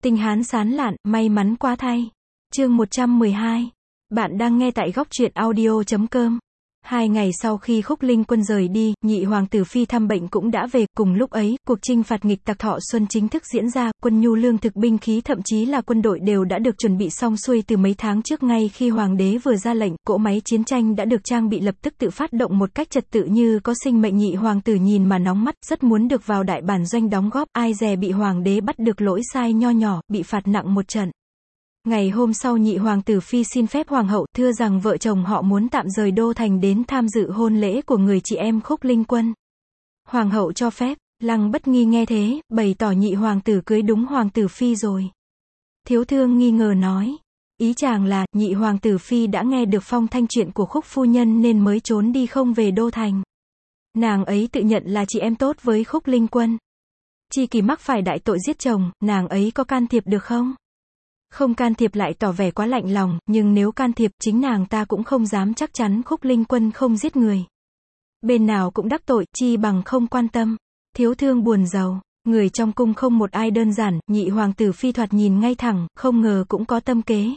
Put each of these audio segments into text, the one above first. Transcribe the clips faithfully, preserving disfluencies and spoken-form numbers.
Tinh Hán sán lạn, may mắn quá thay. Chương một trăm mười hai. Bạn đang nghe tại góc truyện audio chấm com. Hai ngày sau khi Khúc Linh Quân rời đi, nhị hoàng tử Phi thăm bệnh cũng đã về, cùng lúc ấy, cuộc chinh phạt nghịch tặc Thọ Xuân chính thức diễn ra, quân nhu lương thực binh khí thậm chí là quân đội đều đã được chuẩn bị xong xuôi từ mấy tháng trước. Ngay khi hoàng đế vừa ra lệnh, cỗ máy chiến tranh đã được trang bị lập tức tự phát động một cách trật tự như có sinh mệnh. Nhị hoàng tử nhìn mà nóng mắt, rất muốn được vào đại bản doanh đóng góp, ai dè bị hoàng đế bắt được lỗi sai nho nhỏ, bị phạt nặng một trận. Ngày hôm sau nhị hoàng tử Phi xin phép hoàng hậu, thưa rằng vợ chồng họ muốn tạm rời đô thành đến tham dự hôn lễ của người chị em Khúc Linh Quân. Hoàng hậu cho phép. Lăng Bất Nghi nghe thế, bày tỏ nhị hoàng tử cưới đúng hoàng tử Phi rồi. Thiếu thương nghi ngờ nói, ý chàng là, nhị hoàng tử Phi đã nghe được phong thanh chuyện của Khúc phu nhân nên mới trốn đi không về đô thành. Nàng ấy tự nhận là chị em tốt với Khúc Linh Quân. Chi kỳ mắc phải đại tội giết chồng, nàng ấy có can thiệp được không? Không can thiệp lại tỏ vẻ quá lạnh lòng, nhưng nếu can thiệp, chính nàng ta cũng không dám chắc chắn Khúc Linh Quân không giết người. Bên nào cũng đắc tội, chi bằng không quan tâm. Thiếu thương buồn rầu, người trong cung không một ai đơn giản, nhị hoàng tử Phi thoạt nhìn ngay thẳng, không ngờ cũng có tâm kế.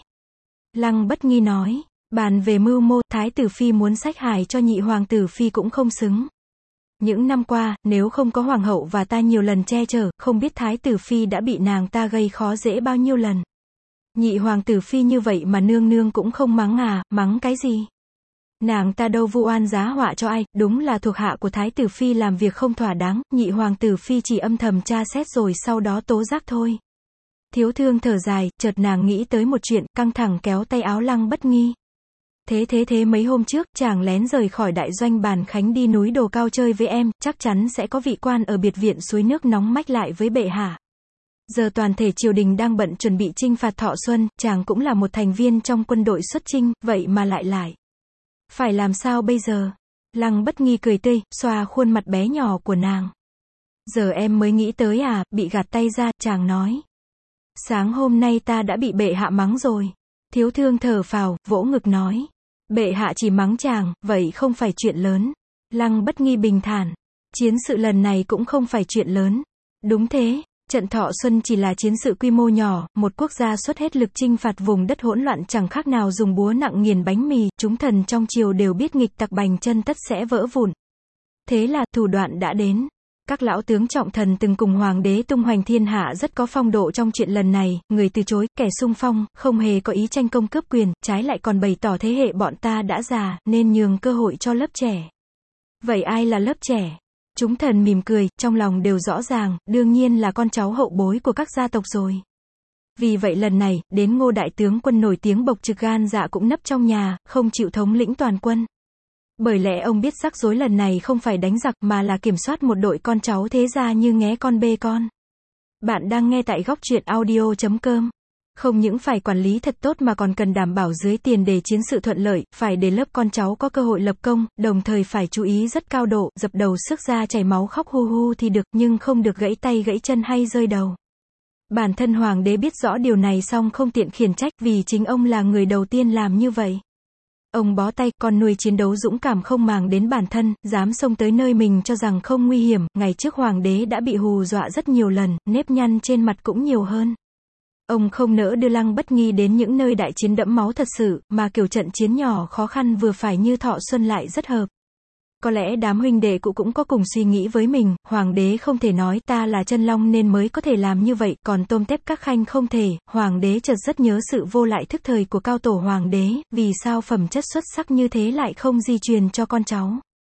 Lăng Bất Nghi nói, bàn về mưu mô, thái tử Phi muốn xách hài cho nhị hoàng tử Phi cũng không xứng. Những năm qua, nếu không có hoàng hậu và ta nhiều lần che chở, không biết thái tử Phi đã bị nàng ta gây khó dễ bao nhiêu lần. Nhị hoàng tử Phi như vậy mà nương nương cũng không mắng à, mắng cái gì? Nàng ta đâu vu oan giá họa cho ai, đúng là thuộc hạ của thái tử Phi làm việc không thỏa đáng, nhị hoàng tử Phi chỉ âm thầm tra xét rồi sau đó tố giác thôi. Thiếu thương thở dài, chợt nàng nghĩ tới một chuyện, căng thẳng kéo tay áo Lăng Bất Nghi. Thế thế thế mấy hôm trước, chàng lén rời khỏi đại doanh Bàn Khánh đi núi Đồ Cao chơi với em, chắc chắn sẽ có vị quan ở biệt viện suối nước nóng mách lại với bệ hạ. Giờ toàn thể triều đình đang bận chuẩn bị chinh phạt Thọ Xuân, chàng cũng là một thành viên trong quân đội xuất chinh, vậy mà lại lại. Phải làm sao bây giờ? Lăng Bất Nghi cười tươi, xoa khuôn mặt bé nhỏ của nàng. Giờ em mới nghĩ tới à, bị gạt tay ra, chàng nói. Sáng hôm nay ta đã bị bệ hạ mắng rồi. Thiếu thương thở phào, vỗ ngực nói. Bệ hạ chỉ mắng chàng, vậy không phải chuyện lớn. Lăng Bất Nghi bình thản. Chiến sự lần này cũng không phải chuyện lớn. Đúng thế. Trận Thọ Xuân chỉ là chiến sự quy mô nhỏ, một quốc gia xuất hết lực chinh phạt vùng đất hỗn loạn chẳng khác nào dùng búa nặng nghiền bánh mì, chúng thần trong triều đều biết nghịch tặc bành chân tất sẽ vỡ vụn. Thế là, thủ đoạn đã đến. Các lão tướng trọng thần từng cùng hoàng đế tung hoành thiên hạ rất có phong độ trong chuyện lần này, người từ chối, kẻ xung phong, không hề có ý tranh công cướp quyền, trái lại còn bày tỏ thế hệ bọn ta đã già, nên nhường cơ hội cho lớp trẻ. Vậy ai là lớp trẻ? Chúng thần mỉm cười, trong lòng đều rõ ràng, đương nhiên là con cháu hậu bối của các gia tộc rồi. Vì vậy lần này, đến Ngô đại tướng quân nổi tiếng bộc trực gan dạ cũng nấp trong nhà, không chịu thống lĩnh toàn quân. Bởi lẽ ông biết rắc rối lần này không phải đánh giặc mà là kiểm soát một đội con cháu thế gia như nghé con bê con. Bạn đang nghe tại góc truyện audio chấm com. Không những phải quản lý thật tốt mà còn cần đảm bảo dưới tiền để chiến sự thuận lợi, phải để lớp con cháu có cơ hội lập công, đồng thời phải chú ý rất cao độ, dập đầu sức ra chảy máu khóc hu hu thì được, nhưng không được gãy tay gãy chân hay rơi đầu. Bản thân hoàng đế biết rõ điều này song không tiện khiển trách vì chính ông là người đầu tiên làm như vậy. Ông bó tay, con nuôi chiến đấu dũng cảm không màng đến bản thân, dám xông tới nơi mình cho rằng không nguy hiểm, ngày trước hoàng đế đã bị hù dọa rất nhiều lần, nếp nhăn trên mặt cũng nhiều hơn. Ông không nỡ đưa Lăng Bất Nghi đến những nơi đại chiến đẫm máu thật sự, mà kiểu trận chiến nhỏ khó khăn vừa phải như Thọ Xuân lại rất hợp. Có lẽ đám huynh đệ cụ cũng có cùng suy nghĩ với mình, hoàng đế không thể nói ta là chân long nên mới có thể làm như vậy, còn tôm tép các khanh không thể, hoàng đế chợt rất nhớ sự vô lại thức thời của cao tổ hoàng đế, vì sao phẩm chất xuất sắc như thế lại không di truyền cho con cháu.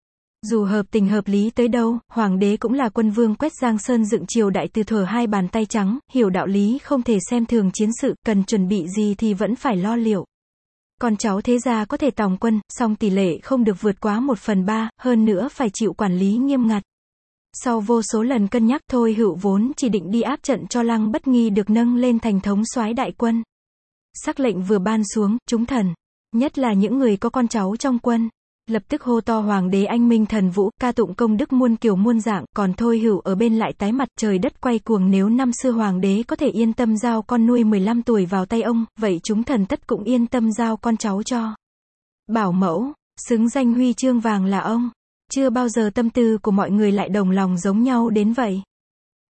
Dù hợp tình hợp lý tới đâu, hoàng đế cũng là quân vương quét Giang Sơn dựng triều đại từ thuở hai bàn tay trắng, hiểu đạo lý không thể xem thường chiến sự, cần chuẩn bị gì thì vẫn phải lo liệu. Con cháu thế gia có thể tòng quân, song tỷ lệ không được vượt quá một phần ba, hơn nữa phải chịu quản lý nghiêm ngặt. Sau vô số lần cân nhắc, Thôi Hựu vốn chỉ định đi áp trận cho Lăng Bất Nghi được nâng lên thành thống soái đại quân. Sắc lệnh vừa ban xuống, chúng thần, nhất là những người có con cháu trong quân, lập tức hô to hoàng đế anh minh thần vũ, ca tụng công đức muôn kiểu muôn dạng, còn Thôi Hựu ở bên lại tái mặt trời đất quay cuồng. Nếu năm xưa hoàng đế có thể yên tâm giao con nuôi mười lăm tuổi vào tay ông, vậy chúng thần tất cũng yên tâm giao con cháu cho bảo mẫu, xứng danh huy chương vàng là ông. Chưa bao giờ tâm tư của mọi người lại đồng lòng giống nhau đến vậy.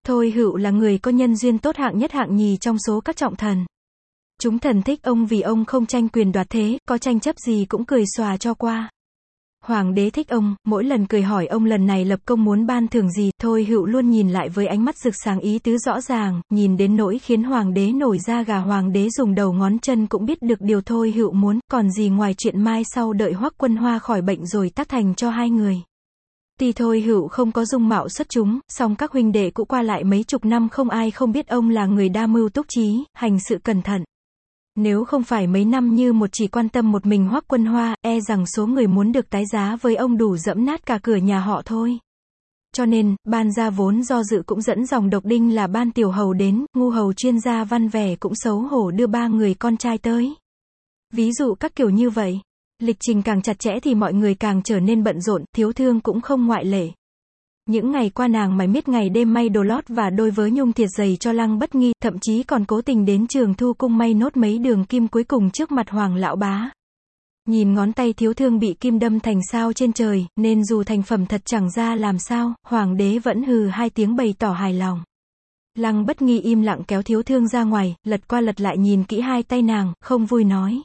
Thôi Hựu là người có nhân duyên tốt hạng nhất hạng nhì trong số các trọng thần. Chúng thần thích ông vì ông không tranh quyền đoạt thế, có tranh chấp gì cũng cười xòa cho qua. Hoàng đế thích ông, mỗi lần cười hỏi ông lần này lập công muốn ban thưởng gì, Thôi Hựu luôn nhìn lại với ánh mắt rực sáng ý tứ rõ ràng, nhìn đến nỗi khiến hoàng đế nổi da gà. Hoàng đế dùng đầu ngón chân cũng biết được điều Thôi Hựu muốn, còn gì ngoài chuyện mai sau đợi Hoắc Quân Hoa khỏi bệnh rồi tác thành cho hai người. Tuy Thôi Hựu không có dung mạo xuất chúng, song các huynh đệ cũ qua lại mấy chục năm không ai không biết ông là người đa mưu túc trí, hành sự cẩn thận. Nếu không phải mấy năm như một chỉ quan tâm một mình Hoắc Quân Hoa, e rằng số người muốn được tái giá với ông đủ dẫm nát cả cửa nhà họ Thôi. Cho nên, ban gia vốn do dự cũng dẫn dòng độc đinh là Ban Tiểu Hầu đến, ngu hầu chuyên gia văn vẻ cũng xấu hổ đưa ba người con trai tới. Ví dụ các kiểu như vậy. Lịch trình càng chặt chẽ thì mọi người càng trở nên bận rộn, Thiếu Thương cũng không ngoại lệ. Những ngày qua nàng mải miết ngày đêm may đồ lót và đôi vớ nhung thiệt dày cho Lăng Bất Nghi, thậm chí còn cố tình đến Trường Thu cung may nốt mấy đường kim cuối cùng trước mặt Hoàng lão bá. Nhìn ngón tay Thiếu Thương bị kim đâm thành sao trên trời, nên dù thành phẩm thật chẳng ra làm sao, Hoàng đế vẫn hừ hai tiếng bày tỏ hài lòng. Lăng Bất Nghi im lặng kéo Thiếu Thương ra ngoài, lật qua lật lại nhìn kỹ hai tay nàng, không vui nói.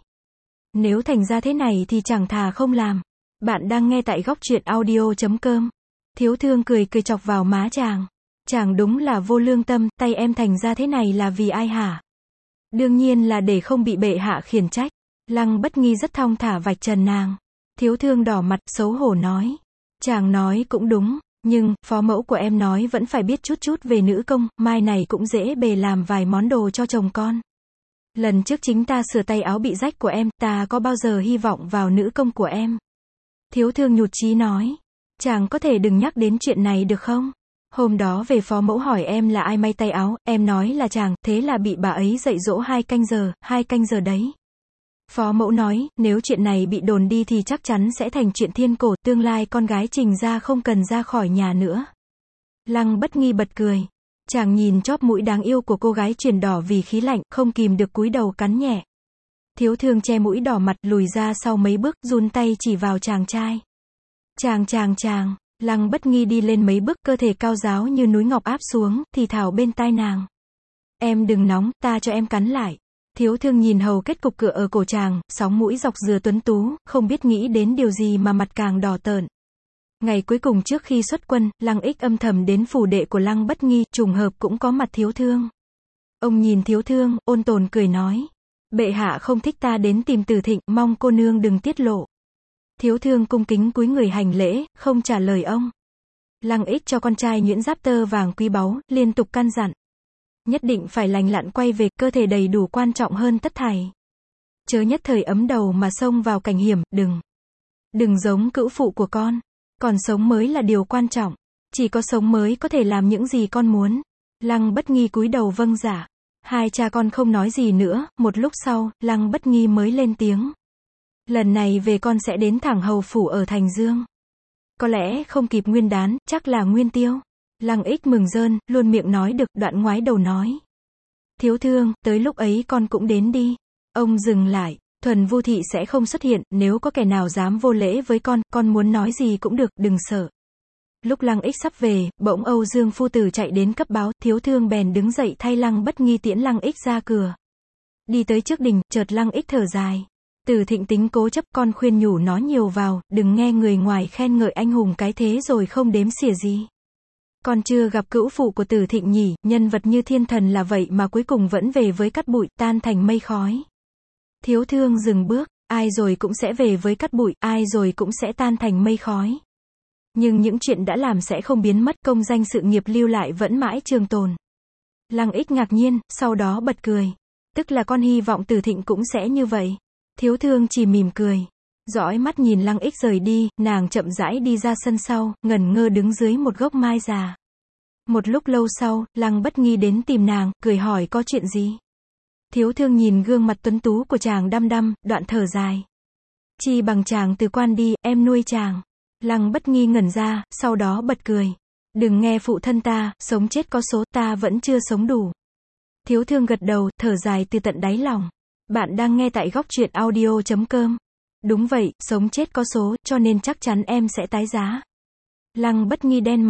Nếu thành ra thế này thì chẳng thà không làm. Bạn đang nghe tại góc truyện audio chấm com. Thiếu Thương cười cười chọc vào má chàng. Chàng đúng là vô lương tâm, tay em thành ra thế này là vì ai hả? Đương nhiên là để không bị bệ hạ khiển trách. Lăng Bất Nghi rất thong thả vạch trần nàng. Thiếu Thương đỏ mặt, xấu hổ nói. Chàng nói cũng đúng, nhưng, phó mẫu của em nói vẫn phải biết chút chút về nữ công, mai này cũng dễ bề làm vài món đồ cho chồng con. Lần trước chính ta sửa tay áo bị rách của em, ta có bao giờ hy vọng vào nữ công của em? Thiếu Thương nhụt chí nói. Chàng có thể đừng nhắc đến chuyện này được không? Hôm đó về phó mẫu hỏi em là ai may tay áo, em nói là chàng, thế là bị bà ấy dạy dỗ hai canh giờ, hai canh giờ đấy. Phó mẫu nói, nếu chuyện này bị đồn đi thì chắc chắn sẽ thành chuyện thiên cổ, tương lai con gái Trình gia không cần ra khỏi nhà nữa. Lăng Bất Nghi bật cười. Chàng nhìn chóp mũi đáng yêu của cô gái chuyển đỏ vì khí lạnh, không kìm được cúi đầu cắn nhẹ. Thiếu Thương che mũi đỏ mặt, lùi ra sau mấy bước, run tay chỉ vào chàng trai. Chàng chàng chàng, Lăng Bất Nghi đi lên mấy bước, cơ thể cao ráo như núi ngọc áp xuống, thì thào bên tai nàng. Em đừng nóng, ta cho em cắn lại. Thiếu Thương nhìn hầu kết cục cửa ở cổ chàng, sóng mũi dọc dừa tuấn tú, không biết nghĩ đến điều gì mà mặt càng đỏ tợn. Ngày cuối cùng trước khi xuất quân, Lăng Ích âm thầm đến phủ đệ của Lăng Bất Nghi, trùng hợp cũng có mặt Thiếu Thương. Ông nhìn Thiếu Thương, ôn tồn cười nói. Bệ hạ không thích ta đến tìm Từ Thịnh, mong cô nương đừng tiết lộ. Thiếu Thương cung kính cúi người hành lễ, không trả lời ông. Lăng Ích cho con trai nhuyễn giáp tơ vàng quý báu, liên tục căn dặn. Nhất định phải lành lặn quay về, cơ thể đầy đủ quan trọng hơn tất thảy. Chớ nhất thời ấm đầu mà xông vào cảnh hiểm, đừng. Đừng giống cữu phụ của con. Còn sống mới là điều quan trọng. Chỉ có sống mới có thể làm những gì con muốn. Lăng Bất Nghi cúi đầu vâng dạ. Hai cha con không nói gì nữa, một lúc sau, Lăng Bất Nghi mới lên tiếng. Lần này về con sẽ đến thẳng hầu phủ ở Thành Dương. Có lẽ không kịp Nguyên Đán, chắc là Nguyên Tiêu. Lăng Ích mừng rơn, luôn miệng nói được, đoạn ngoái đầu nói. Thiếu Thương, tới lúc ấy con cũng đến đi. Ông dừng lại. Thuần Vu Thị sẽ không xuất hiện, nếu có kẻ nào dám vô lễ với con, con muốn nói gì cũng được, đừng sợ. Lúc Lăng Ích sắp về, bỗng Âu Dương phu tử chạy đến cấp báo, Thiếu Thương bèn đứng dậy thay Lăng Bất Nghi tiễn Lăng Ích ra cửa. Đi tới trước đình, chợt Lăng Ích thở dài. Từ Thịnh tính cố chấp, con khuyên nhủ nó nhiều vào, đừng nghe người ngoài khen ngợi anh hùng cái thế rồi không đếm xỉa gì. Con chưa gặp cữu phụ của Từ Thịnh nhỉ, nhân vật như thiên thần là vậy mà cuối cùng vẫn về với cát bụi, tan thành mây khói. Thiếu Thương dừng bước, ai rồi cũng sẽ về với cát bụi, ai rồi cũng sẽ tan thành mây khói. Nhưng những chuyện đã làm sẽ không biến mất, công danh sự nghiệp lưu lại vẫn mãi trường tồn. Lăng Ích ngạc nhiên, sau đó bật cười. Tức là con hy vọng Từ Thịnh cũng sẽ như vậy. Thiếu Thương chỉ mỉm cười. Dõi mắt nhìn Lăng Ích rời đi, nàng chậm rãi đi ra sân sau, ngẩn ngơ đứng dưới một gốc mai già. Một lúc lâu sau, Lăng Bất Nghi đến tìm nàng, cười hỏi có chuyện gì. Thiếu Thương nhìn gương mặt tuấn tú của chàng đăm đăm, đoạn thở dài. Chi bằng chàng từ quan đi, em nuôi chàng. Lăng Bất Nghi ngẩn ra, sau đó bật cười. Đừng nghe phụ thân ta, sống chết có số, ta vẫn chưa sống đủ. Thiếu Thương gật đầu, thở dài từ tận đáy lòng. Bạn đang nghe tại góc truyện audio chấm com. Đúng vậy, sống chết có số, cho nên chắc chắn em sẽ tái giá. Lăng Bất Nghi đen mặt.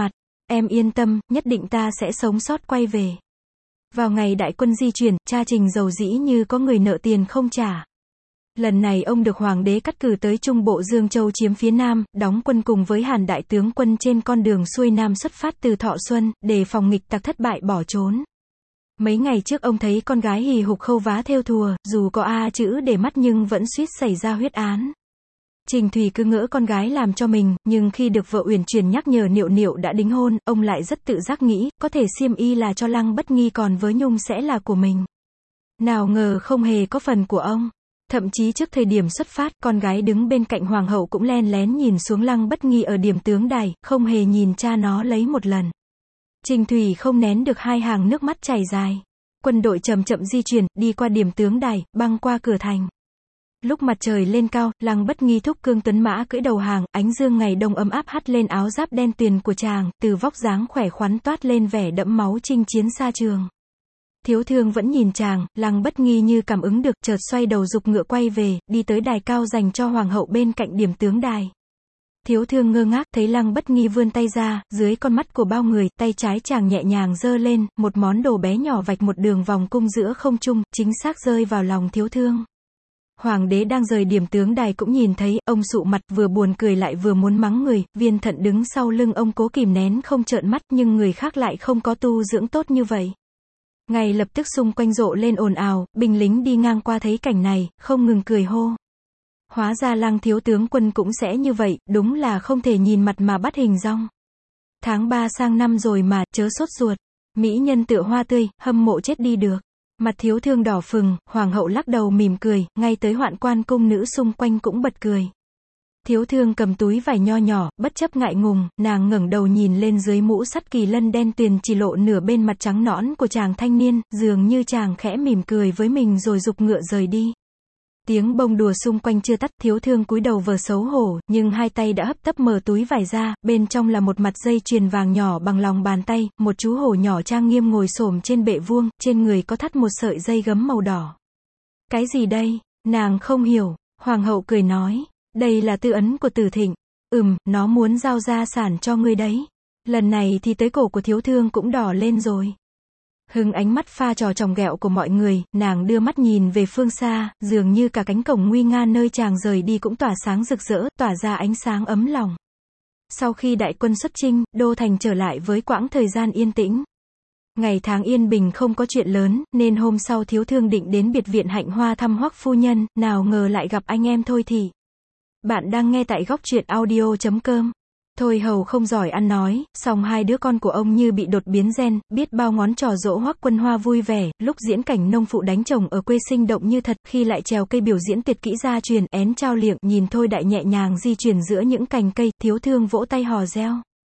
Em yên tâm, nhất định ta sẽ sống sót quay về. Vào ngày đại quân di chuyển, cha Trình giàu dĩ như có người nợ tiền không trả. Lần này ông được hoàng đế cắt cử tới Trung Bộ Dương Châu chiếm phía Nam, đóng quân cùng với Hàn đại tướng quân trên con đường xuôi Nam xuất phát từ Thọ Xuân, để phòng nghịch tặc thất bại bỏ trốn. Mấy ngày trước ông thấy con gái hì hục khâu vá thêu thùa, dù có a chữ để mắt nhưng vẫn suýt xảy ra huyết án. Trình Thùy cứ ngỡ con gái làm cho mình, nhưng khi được vợ uyển chuyển nhắc nhở Niệu Niệu đã đính hôn, ông lại rất tự giác nghĩ, có thể xiêm y là cho Lăng Bất Nghi còn với Nhung sẽ là của mình. Nào ngờ không hề có phần của ông. Thậm chí trước thời điểm xuất phát, con gái đứng bên cạnh hoàng hậu cũng len lén nhìn xuống Lăng Bất Nghi ở điểm tướng đài, không hề nhìn cha nó lấy một lần. Trình Thùy không nén được hai hàng nước mắt chảy dài. Quân đội chậm chậm di chuyển, đi qua điểm tướng đài, băng qua cửa thành. Lúc mặt trời lên cao, Lăng Bất Nghi thúc cương tuấn mã cưỡi đầu hàng, ánh dương ngày đông ấm áp hắt lên áo giáp đen tuyền của chàng, từ vóc dáng khỏe khoắn toát lên vẻ đẫm máu chinh chiến xa trường. Thiếu Thương vẫn nhìn chàng, Lăng Bất Nghi như cảm ứng được, chợt xoay đầu giục ngựa quay về, đi tới đài cao dành cho hoàng hậu bên cạnh điểm tướng đài. Thiếu Thương ngơ ngác, thấy Lăng Bất Nghi vươn tay ra, dưới con mắt của bao người, tay trái chàng nhẹ nhàng giơ lên, một món đồ bé nhỏ vạch một đường vòng cung giữa không trung, chính xác rơi vào lòng Thiếu Thương. Hoàng đế đang rời điểm tướng đài cũng nhìn thấy, ông sụ mặt, vừa buồn cười lại vừa muốn mắng người, Viên Thận đứng sau lưng ông cố kìm nén không trợn mắt, nhưng người khác lại không có tu dưỡng tốt như vậy. Ngay lập tức xung quanh rộ lên ồn ào, binh lính đi ngang qua thấy cảnh này, không ngừng cười hô. Hóa ra Lăng thiếu tướng quân cũng sẽ như vậy, đúng là không thể nhìn mặt mà bắt hình dong. Tháng ba sang năm rồi mà, chớ sốt ruột. Mỹ nhân tựa hoa tươi, hâm mộ chết đi được. Mặt Thiếu Thương đỏ phừng, hoàng hậu lắc đầu mỉm cười, ngay tới hoạn quan cung nữ xung quanh cũng bật cười. Thiếu Thương cầm túi vải nho nhỏ, bất chấp ngại ngùng, nàng ngẩng đầu nhìn lên dưới mũ sắt kỳ lân đen tuyền chỉ lộ nửa bên mặt trắng nõn của chàng thanh niên, dường như chàng khẽ mỉm cười với mình rồi giục ngựa rời đi. Tiếng bông đùa xung quanh chưa tắt, Thiếu Thương cúi đầu vờ xấu hổ, nhưng hai tay đã hấp tấp mở túi vải ra, bên trong là một mặt dây chuyền vàng nhỏ bằng lòng bàn tay, một chú hổ nhỏ trang nghiêm ngồi xổm trên bệ vuông, trên người có thắt một sợi dây gấm màu đỏ. Cái gì đây? Nàng không hiểu, hoàng hậu cười nói, đây là tư ấn của Tử Thịnh. Ừm, nó muốn giao gia sản cho ngươi đấy. Lần này thì tới cổ của Thiếu Thương cũng đỏ lên rồi. Hưng ánh mắt pha trò tròng ghẹo của mọi người, nàng đưa mắt nhìn về phương xa, dường như cả cánh cổng nguy nga nơi chàng rời đi cũng tỏa sáng rực rỡ, tỏa ra ánh sáng ấm lòng. Sau khi đại quân xuất chinh, đô thành trở lại với quãng thời gian yên tĩnh. Ngày tháng yên bình không có chuyện lớn, nên hôm sau Thiếu Thương định đến biệt viện Hạnh Hoa thăm Hoắc phu nhân, nào ngờ lại gặp anh em Thôi Thị. Bạn đang nghe tại góc truyện audio chấm com. Thôi Hầu không giỏi ăn nói, song hai đứa con của ông như bị đột biến gen, biết bao ngón trò dỗ Hoắc Quân Hoa vui vẻ, lúc diễn cảnh nông phụ đánh chồng ở quê sinh động như thật, khi lại trèo cây biểu diễn tuyệt kỹ gia truyền, én trao liệng, nhìn Thôi Đại nhẹ nhàng di chuyển giữa những cành cây, Thiếu Thương vỗ tay hò reo.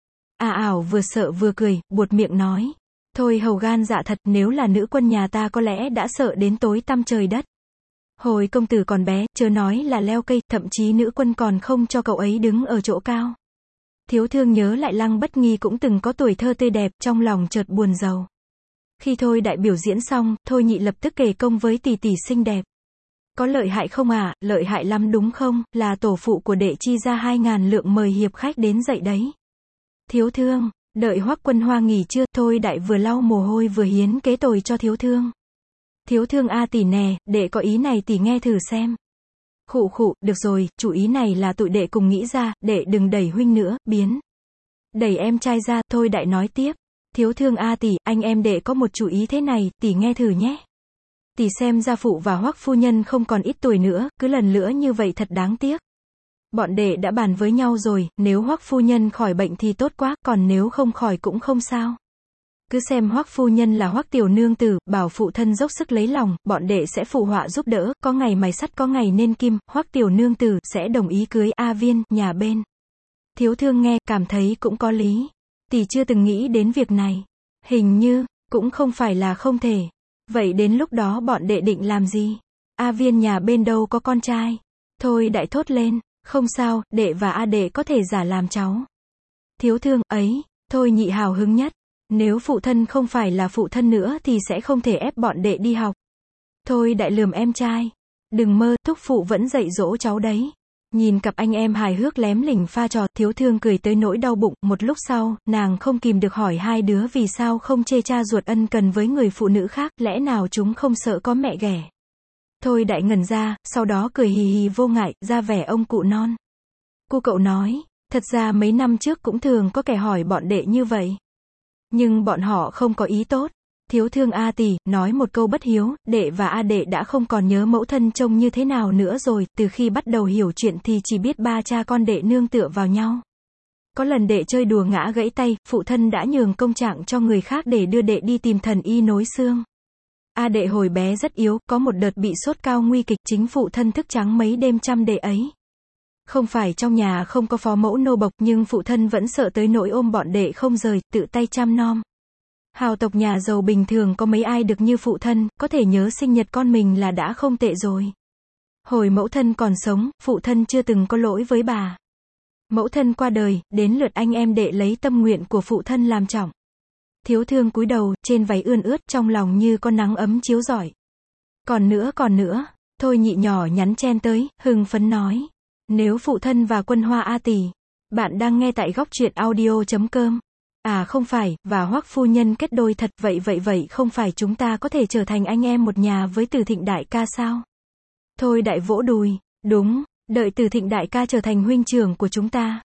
À ảo vừa sợ vừa cười, buột miệng nói. Thôi Hầu gan dạ thật, nếu là nữ quân nhà ta có lẽ đã sợ đến tối tăm trời đất. Hồi công tử còn bé, chớ nói là leo cây, thậm chí nữ quân còn không cho cậu ấy đứng ở chỗ cao. Thiếu Thương nhớ lại Lăng Bất Nghi cũng từng có tuổi thơ tươi đẹp, trong lòng chợt buồn rầu. Khi Thôi Đại biểu diễn xong, Thôi Nhị lập tức kể công với tỷ tỷ xinh đẹp. Có lợi hại không à, lợi hại lắm đúng không, là tổ phụ của đệ chi ra hai ngàn lượng mời hiệp khách đến dậy đấy. Thiếu Thương, đợi Hoắc Quân Hoa nghỉ trưa, Thôi Đại vừa lau mồ hôi vừa hiến kế tồi cho Thiếu Thương. Thiếu Thương a tỷ nè, đệ có ý này tỷ nghe thử xem. Khụ khụ, được rồi, chủ ý này là tụi đệ cùng nghĩ ra, đệ đừng đẩy huynh nữa, biến. Đẩy em trai ra, Thôi Đại nói tiếp. Thiếu Thương a tỷ, anh em đệ có một chủ ý thế này, tỷ nghe thử nhé. Tỷ xem gia phụ và Hoắc phu nhân không còn ít tuổi nữa, cứ lần nữa như vậy thật đáng tiếc. Bọn đệ đã bàn với nhau rồi, nếu Hoắc phu nhân khỏi bệnh thì tốt quá, còn nếu không khỏi cũng không sao. Cứ xem Hoắc phu nhân là Hoắc tiểu nương tử, bảo phụ thân dốc sức lấy lòng, bọn đệ sẽ phụ họa giúp đỡ, có ngày mài sắt có ngày nên kim, Hoắc tiểu nương tử sẽ đồng ý cưới A Viên, nhà bên. Thiếu Thương nghe, cảm thấy cũng có lý. Tỷ chưa từng nghĩ đến việc này. Hình như, cũng không phải là không thể. Vậy đến lúc đó bọn đệ định làm gì? A Viên nhà bên đâu có con trai? Thôi Đại thốt lên, không sao, đệ và A đệ có thể giả làm cháu. Thiếu Thương, ấy, Thôi Nhị hào hứng nhất. Nếu phụ thân không phải là phụ thân nữa thì sẽ không thể ép bọn đệ đi học. Thôi Đại lườm em trai. Đừng mơ, thúc phụ vẫn dạy dỗ cháu đấy. Nhìn cặp anh em hài hước lém lỉnh pha trò, Thiếu Thương cười tới nỗi đau bụng, một lúc sau, nàng không kìm được hỏi hai đứa vì sao không chê cha ruột ân cần với người phụ nữ khác, lẽ nào chúng không sợ có mẹ ghẻ. Thôi Đại ngẩn ra, sau đó cười hì hì vô ngại, ra vẻ ông cụ non. Cô cậu nói, thật ra mấy năm trước cũng thường có kẻ hỏi bọn đệ như vậy. Nhưng bọn họ không có ý tốt. Thiếu Thương A tỷ, nói một câu bất hiếu, đệ và A đệ đã không còn nhớ mẫu thân trông như thế nào nữa rồi, từ khi bắt đầu hiểu chuyện thì chỉ biết ba cha con đệ nương tựa vào nhau. Có lần đệ chơi đùa ngã gãy tay, phụ thân đã nhường công trạng cho người khác để đưa đệ đi tìm thần y nối xương. A đệ hồi bé rất yếu, có một đợt bị sốt cao nguy kịch, chính phụ thân thức trắng mấy đêm chăm đệ ấy. Không phải trong nhà không có phó mẫu nô bộc, nhưng phụ thân vẫn sợ tới nỗi ôm bọn đệ không rời, tự tay chăm nom. Hào tộc nhà giàu bình thường có mấy ai được như phụ thân, có thể nhớ sinh nhật con mình là đã không tệ rồi. Hồi mẫu thân còn sống, phụ thân chưa từng có lỗi với bà. Mẫu thân qua đời, đến lượt anh em đệ lấy tâm nguyện của phụ thân làm trọng. Thiếu Thương cúi đầu, trên váy ươn ướt, trong lòng như có nắng ấm chiếu rọi. Còn nữa còn nữa, Thôi Nhị nhỏ nhắn chen tới, hưng phấn nói. Nếu phụ thân và Quân Hoa A tỷ. Bạn đang nghe tại góc truyện audio chấm com. À không phải, và Hoắc phu nhân kết đôi thật, vậy vậy vậy không phải chúng ta có thể trở thành anh em một nhà với Từ Thịnh đại ca sao? Thôi Đại vỗ đùi, đúng, đợi Từ Thịnh đại ca trở thành huynh trưởng của chúng ta.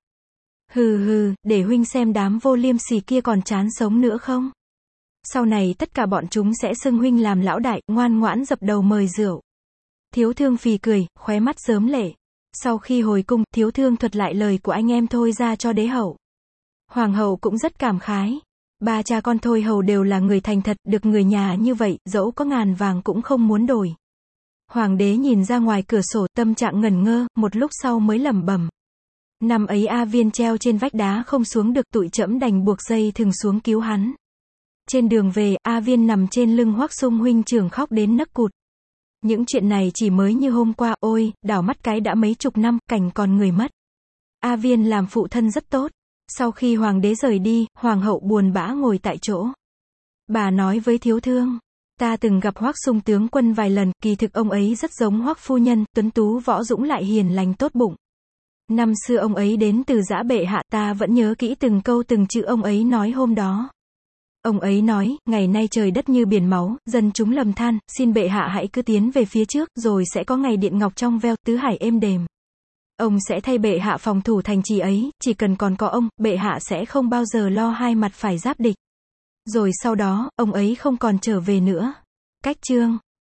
Hừ hừ, để huynh xem đám vô liêm sỉ kia còn chán sống nữa không? Sau này tất cả bọn chúng sẽ xưng huynh làm lão đại, ngoan ngoãn dập đầu mời rượu. Thiếu Thương phì cười, khóe mắt rớm lệ. Sau khi hồi cung, Thiếu Thương thuật lại lời của anh em Thôi ra cho đế hậu. Hoàng hậu cũng rất cảm khái. Ba cha con Thôi hầu đều là người thành thật, được người nhà như vậy, dẫu có ngàn vàng cũng không muốn đổi. Hoàng đế nhìn ra ngoài cửa sổ, tâm trạng ngẩn ngơ, một lúc sau mới lẩm bẩm. Năm ấy A Viên treo trên vách đá không xuống được, tụi trẫm đành buộc dây thừng xuống cứu hắn. Trên đường về, A Viên nằm trên lưng Hoắc Sung huynh trưởng khóc đến nấc cụt. Những chuyện này chỉ mới như hôm qua, ôi, đảo mắt cái đã mấy chục năm, cảnh còn người mất. A Viên làm phụ thân rất tốt. Sau khi hoàng đế rời đi, hoàng hậu buồn bã ngồi tại chỗ. Bà nói với Thiếu Thương, ta từng gặp Hoắc Sung tướng quân vài lần, kỳ thực ông ấy rất giống Hoắc phu nhân, tuấn tú võ dũng lại hiền lành tốt bụng. Năm xưa ông ấy đến từ Dã bệ hạ, ta vẫn nhớ kỹ từng câu từng chữ ông ấy nói hôm đó. Ông ấy nói, ngày nay trời đất như biển máu, dân chúng lầm than, xin bệ hạ hãy cứ tiến về phía trước, rồi sẽ có ngày điện ngọc trong veo, tứ hải êm đềm. Ông sẽ thay bệ hạ phòng thủ thành trì ấy, chỉ cần còn có ông, bệ hạ sẽ không bao giờ lo hai mặt phải giáp địch. Rồi sau đó, ông ấy không còn trở về nữa. Cách chương